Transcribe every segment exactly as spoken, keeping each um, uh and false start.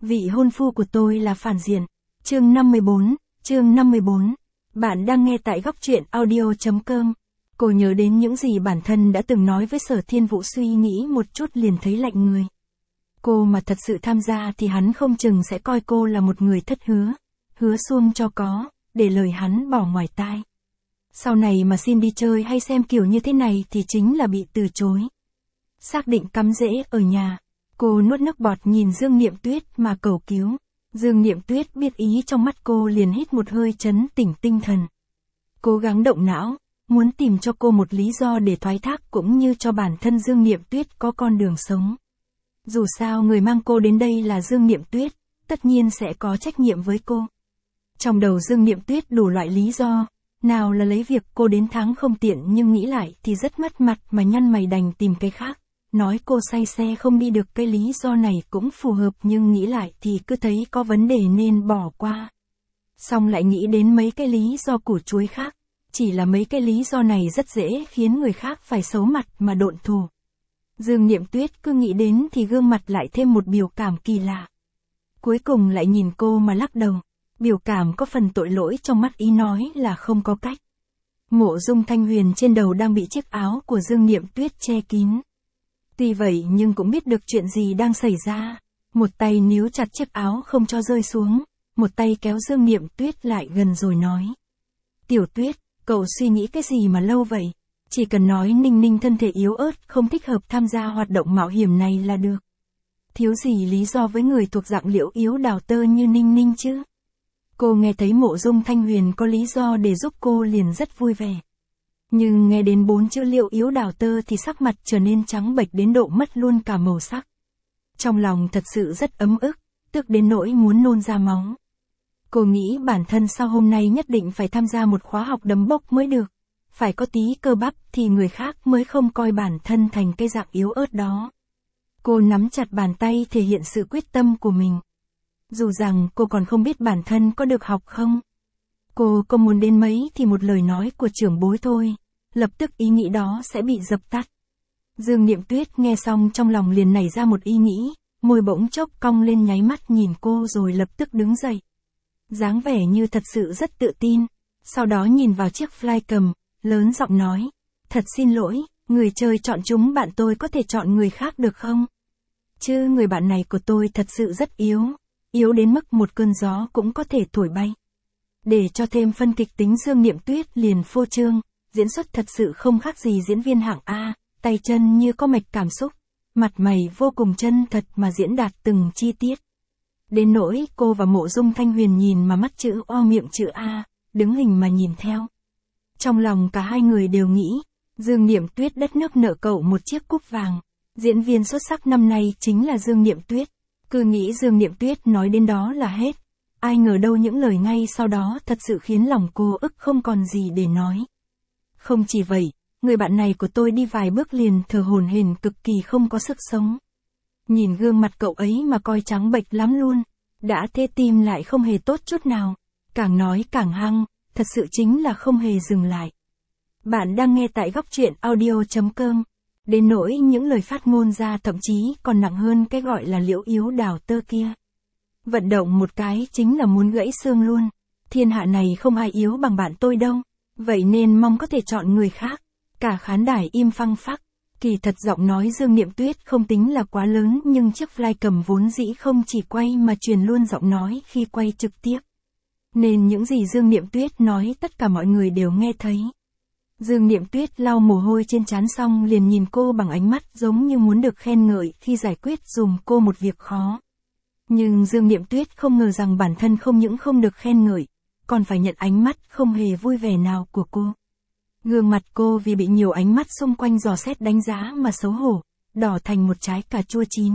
Vị hôn phu của tôi là phản diện. Chương năm mươi bốn, chương năm mươi bốn. Bạn đang nghe tại góc truyện audio chấm com. Cô nhớ đến những gì bản thân đã từng nói với Sở Thiên Vũ, suy nghĩ một chút liền thấy lạnh người. Cô mà thật sự tham gia thì hắn không chừng sẽ coi cô là một người thất hứa. Hứa suông cho có, để lời hắn bỏ ngoài tai. Sau này mà xin đi chơi hay xem kiểu như thế này thì chính là bị từ chối. Xác định cắm rễ ở nhà. Cô nuốt nước bọt nhìn Dương Niệm Tuyết mà cầu cứu. Dương Niệm Tuyết biết ý trong mắt cô liền hít một hơi trấn tỉnh tinh thần. Cố gắng động não, muốn tìm cho cô một lý do để thoái thác cũng như cho bản thân Dương Niệm Tuyết có con đường sống. Dù sao người mang cô đến đây là Dương Niệm Tuyết, tất nhiên sẽ có trách nhiệm với cô. Trong đầu Dương Niệm Tuyết đủ loại lý do, nào là lấy việc cô đến tháng không tiện nhưng nghĩ lại thì rất mất mặt mà nhăn mày đành tìm cái khác. Nói cô say xe không đi được, cái lý do này cũng phù hợp nhưng nghĩ lại thì cứ thấy có vấn đề nên bỏ qua. Xong lại nghĩ đến mấy cái lý do củ chuối khác, chỉ là mấy cái lý do này rất dễ khiến người khác phải xấu mặt mà độn thù. Dương Niệm Tuyết cứ nghĩ đến thì gương mặt lại thêm một biểu cảm kỳ lạ. Cuối cùng lại nhìn cô mà lắc đầu, biểu cảm có phần tội lỗi trong mắt, ý nói là không có cách. Mộ Dung Thanh Huyền trên đầu đang bị chiếc áo của Dương Niệm Tuyết che kín. Tuy vậy nhưng cũng biết được chuyện gì đang xảy ra, một tay níu chặt chiếc áo không cho rơi xuống, một tay kéo Dương Niệm Tuyết lại gần rồi nói. Tiểu Tuyết, cậu suy nghĩ cái gì mà lâu vậy? Chỉ cần nói Ninh Ninh thân thể yếu ớt không thích hợp tham gia hoạt động mạo hiểm này là được. Thiếu gì lý do với người thuộc dạng liễu yếu đào tơ như Ninh Ninh chứ? Cô nghe thấy Mộ Dung Thanh Huyền có lý do để giúp cô liền rất vui vẻ. Nhưng nghe đến bốn chữ liễu yếu đào tơ thì sắc mặt trở nên trắng bệch đến độ mất luôn cả màu sắc. Trong lòng thật sự rất ấm ức, tức đến nỗi muốn nôn ra máu. Cô nghĩ bản thân sau hôm nay nhất định phải tham gia một khóa học đấm bốc mới được. Phải có tí cơ bắp thì người khác mới không coi bản thân thành cái dạng yếu ớt đó. Cô nắm chặt bàn tay thể hiện sự quyết tâm của mình. Dù rằng cô còn không biết bản thân có được học không. Cô có muốn đến mấy thì một lời nói của trưởng bối thôi, lập tức ý nghĩ đó sẽ bị dập tắt. Dương Niệm Tuyết nghe xong trong lòng liền nảy ra một ý nghĩ, môi bỗng chốc cong lên nháy mắt nhìn cô rồi lập tức đứng dậy. Dáng vẻ như thật sự rất tự tin, sau đó nhìn vào chiếc flycam, lớn giọng nói, thật xin lỗi, người chơi chọn chúng bạn tôi có thể chọn người khác được không? Chứ người bạn này của tôi thật sự rất yếu, yếu đến mức một cơn gió cũng có thể thổi bay. Để cho thêm phân kịch tính, Dương Niệm Tuyết liền phô trương, diễn xuất thật sự không khác gì diễn viên hạng A, tay chân như có mạch cảm xúc, mặt mày vô cùng chân thật mà diễn đạt từng chi tiết. Đến nỗi cô và Mộ Dung Thanh Huyền nhìn mà mắt chữ O miệng chữ A, đứng hình mà nhìn theo. Trong lòng cả hai người đều nghĩ, Dương Niệm Tuyết đất nước nợ cậu một chiếc cúp vàng. Diễn viên xuất sắc năm nay chính là Dương Niệm Tuyết. Cứ nghĩ Dương Niệm Tuyết nói đến đó là hết. Ai ngờ đâu những lời ngay sau đó thật sự khiến lòng cô ức không còn gì để nói. Không chỉ vậy, người bạn này của tôi đi vài bước liền thở hổn hển cực kỳ không có sức sống. Nhìn gương mặt cậu ấy mà coi trắng bệch lắm luôn. Đã thế tim lại không hề tốt chút nào. Càng nói càng hăng, thật sự chính là không hề dừng lại. Bạn đang nghe tại góc truyện audio chấm com. Đến nỗi những lời phát ngôn ra thậm chí còn nặng hơn cái gọi là liễu yếu đào tơ kia. Vận động một cái chính là muốn gãy xương luôn. Thiên hạ này không ai yếu bằng bạn tôi đâu. Vậy nên mong có thể chọn người khác. Cả khán đài im phăng phắc. Kỳ thật giọng nói Dương Niệm Tuyết không tính là quá lớn nhưng chiếc flycam vốn dĩ không chỉ quay mà truyền luôn giọng nói khi quay trực tiếp. Nên những gì Dương Niệm Tuyết nói tất cả mọi người đều nghe thấy. Dương Niệm Tuyết lau mồ hôi trên trán xong liền nhìn cô bằng ánh mắt giống như muốn được khen ngợi khi giải quyết dùm cô một việc khó. Nhưng Dương Niệm Tuyết không ngờ rằng bản thân không những không được khen ngợi, còn phải nhận ánh mắt không hề vui vẻ nào của cô. Gương mặt cô vì bị nhiều ánh mắt xung quanh dò xét đánh giá mà xấu hổ, đỏ thành một trái cà chua chín.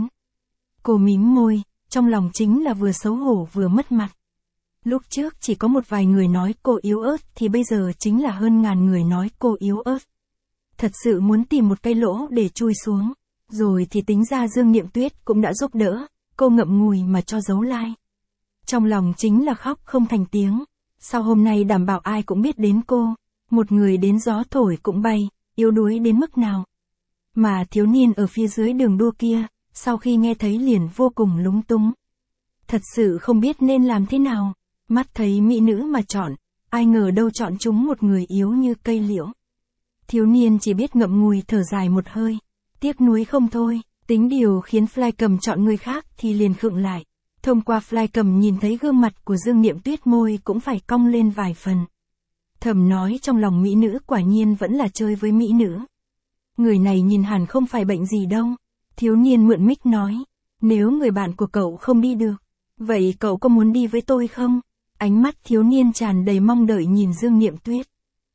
Cô mím môi, trong lòng chính là vừa xấu hổ vừa mất mặt. Lúc trước chỉ có một vài người nói cô yếu ớt thì bây giờ chính là hơn ngàn người nói cô yếu ớt. Thật sự muốn tìm một cái lỗ để chui xuống. Rồi thì tính ra Dương Niệm Tuyết cũng đã giúp đỡ, cô ngậm ngùi mà cho giấu like. Trong lòng chính là khóc không thành tiếng. Sau hôm nay đảm bảo ai cũng biết đến cô. Một người đến gió thổi cũng bay, yếu đuối đến mức nào. Mà thiếu niên ở phía dưới đường đua kia, sau khi nghe thấy liền vô cùng lúng túng. thật sự không biết nên làm thế nào. Mắt thấy mỹ nữ mà chọn, ai ngờ đâu chọn chúng một người yếu như cây liễu. Thiếu niên chỉ biết ngậm ngùi thở dài một hơi, tiếc nuối không thôi, tính điều khiến Flycam chọn người khác thì liền khựng lại. Thông qua Flycam nhìn thấy gương mặt của Dương Niệm Tuyết, môi cũng phải cong lên vài phần. Thầm nói trong lòng mỹ nữ quả nhiên vẫn là chơi với mỹ nữ. Người này nhìn hẳn không phải bệnh gì đâu. Thiếu niên mượn mic nói, nếu người bạn của cậu không đi được, vậy cậu có muốn đi với tôi không? Ánh mắt thiếu niên tràn đầy mong đợi nhìn Dương Niệm Tuyết.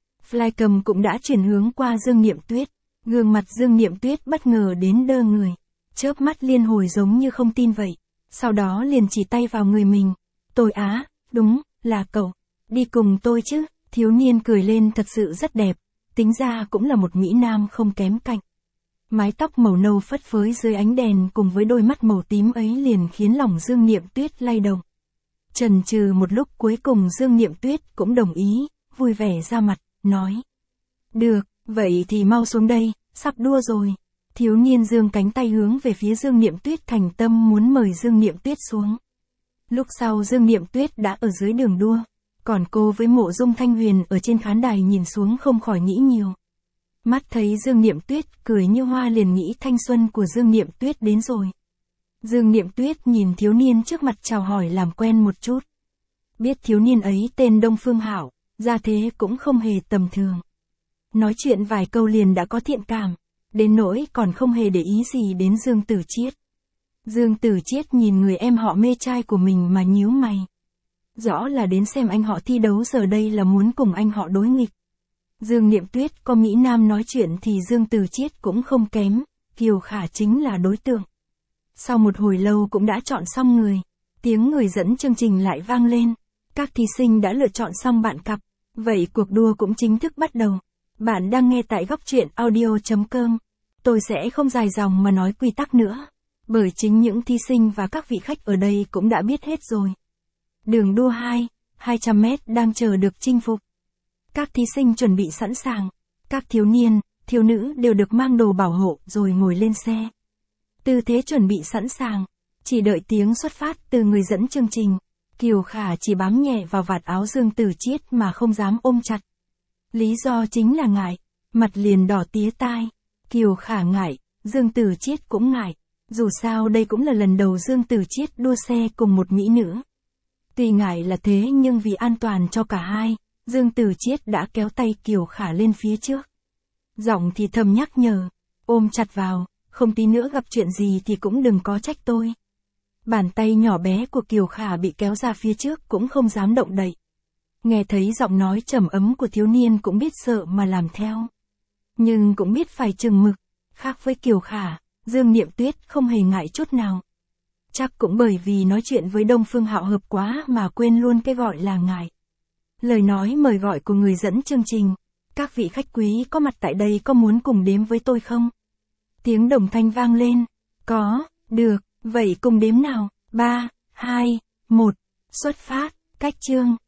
Flycam cũng đã chuyển hướng qua Dương Niệm Tuyết. Gương mặt Dương Niệm Tuyết bất ngờ đến đơ người. Chớp mắt liên hồi giống như không tin vậy. Sau đó liền chỉ tay vào người mình. Tôi á, đúng, là cậu. Đi cùng tôi chứ. Thiếu niên cười lên thật sự rất đẹp. Tính ra cũng là một mỹ nam không kém cạnh. Mái tóc màu nâu phất phới dưới ánh đèn cùng với đôi mắt màu tím ấy liền khiến lòng Dương Niệm Tuyết lay động. Chần chừ một lúc cuối cùng Dương Niệm Tuyết cũng đồng ý, vui vẻ ra mặt, nói. Được, vậy thì mau xuống đây, sắp đua rồi. Thiếu niên giương cánh tay hướng về phía Dương Niệm Tuyết thành tâm muốn mời Dương Niệm Tuyết xuống. Lúc sau Dương Niệm Tuyết đã ở dưới đường đua, còn cô với Mộ Dung Thanh Huyền ở trên khán đài nhìn xuống không khỏi nghĩ nhiều. Mắt thấy Dương Niệm Tuyết cười như hoa liền nghĩ thanh xuân của Dương Niệm Tuyết đến rồi. Dương Niệm Tuyết nhìn thiếu niên trước mặt chào hỏi làm quen một chút. Biết thiếu niên ấy tên Đông Phương Hạo, ra thế cũng không hề tầm thường. Nói chuyện vài câu liền đã có thiện cảm, đến nỗi còn không hề để ý gì đến Dương Tử Chiết. Dương Tử Chiết nhìn người em họ mê trai của mình mà nhíu mày. Rõ là đến xem anh họ thi đấu, giờ đây là muốn cùng anh họ đối nghịch. Dương Niệm Tuyết có mỹ nam nói chuyện thì Dương Tử Chiết cũng không kém, Kiều Khả chính là đối tượng. Sau một hồi lâu cũng đã chọn xong người, tiếng người dẫn chương trình lại vang lên. Các thí sinh đã lựa chọn xong bạn cặp, vậy cuộc đua cũng chính thức bắt đầu. Bạn đang nghe tại góc truyện audio chấm com. Tôi sẽ không dài dòng mà nói quy tắc nữa, bởi chính những thí sinh và các vị khách ở đây cũng đã biết hết rồi. Đường đua hai, hai trăm mét đang chờ được chinh phục. Các thí sinh chuẩn bị sẵn sàng, các thiếu niên, thiếu nữ đều được mang đồ bảo hộ rồi ngồi lên xe. Tư thế chuẩn bị sẵn sàng, chỉ đợi tiếng xuất phát từ người dẫn chương trình. Kiều Khả chỉ bám nhẹ vào vạt áo Dương Tử Chiết mà không dám ôm chặt. Lý do chính là ngại, mặt liền đỏ tía tai. Kiều Khả ngại, Dương Tử Chiết cũng ngại. Dù sao đây cũng là lần đầu Dương Tử Chiết đua xe cùng một mỹ nữ. Tuy ngại là thế nhưng vì an toàn cho cả hai, Dương Tử Chiết đã kéo tay Kiều Khả lên phía trước. Giọng thì thầm nhắc nhở, ôm chặt vào, không tí nữa gặp chuyện gì thì cũng đừng có trách tôi. Bàn tay nhỏ bé của Kiều Khả bị kéo ra phía trước cũng không dám động đậy. Nghe thấy giọng nói trầm ấm của thiếu niên cũng biết sợ mà làm theo. Nhưng cũng biết phải chừng mực, khác với Kiều Khả, Dương Niệm Tuyết không hề ngại chút nào. Chắc cũng bởi vì nói chuyện với Đông Phương Hạo hợp quá mà quên luôn cái gọi là ngại. Lời nói mời gọi của người dẫn chương trình, các vị khách quý có mặt tại đây có muốn cùng đếm với tôi không? Tiếng đồng thanh vang lên, có, được, vậy cùng đếm nào, ba, hai, một, xuất phát, cách chương.